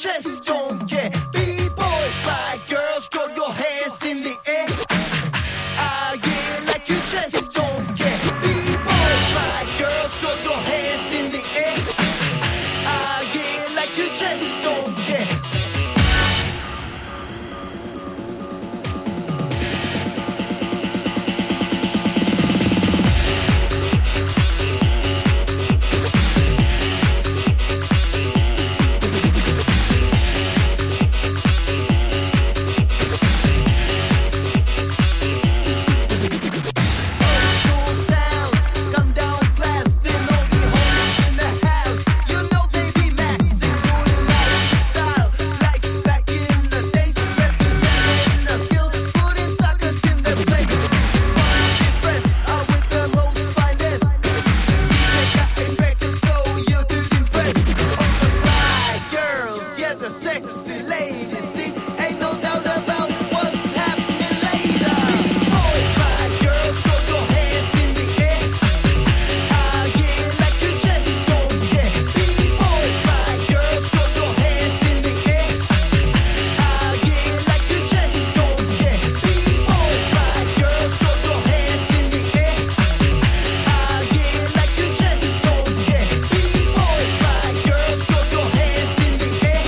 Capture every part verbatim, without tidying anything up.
just don't care. B-boys, fly girls, throw your hands in the air. Ah, yeah, like you just don't care. B-boys, fly girls, throw your hands in the air. Ah, yeah, like you just don't care. The sexy ladies, see, ain't no doubt about what's happening later. Boys, fly girls, throw your hands in the air. Ah, yeah, like you just don't care. Boys, fly girls, throw your hands in the air. Ah, yeah, like you just don't care. Boys, fly girls, throw your hands in the air. Ah, yeah, like you just don't care. Boys, fly girls, throw your hands in the air.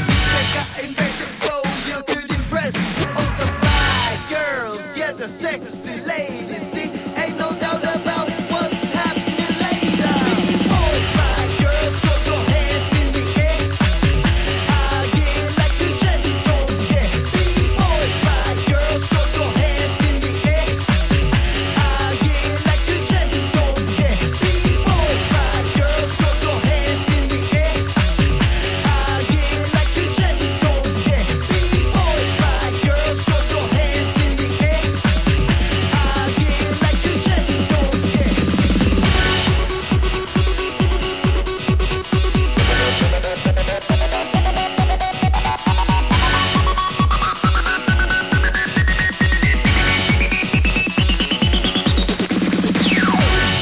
The sexy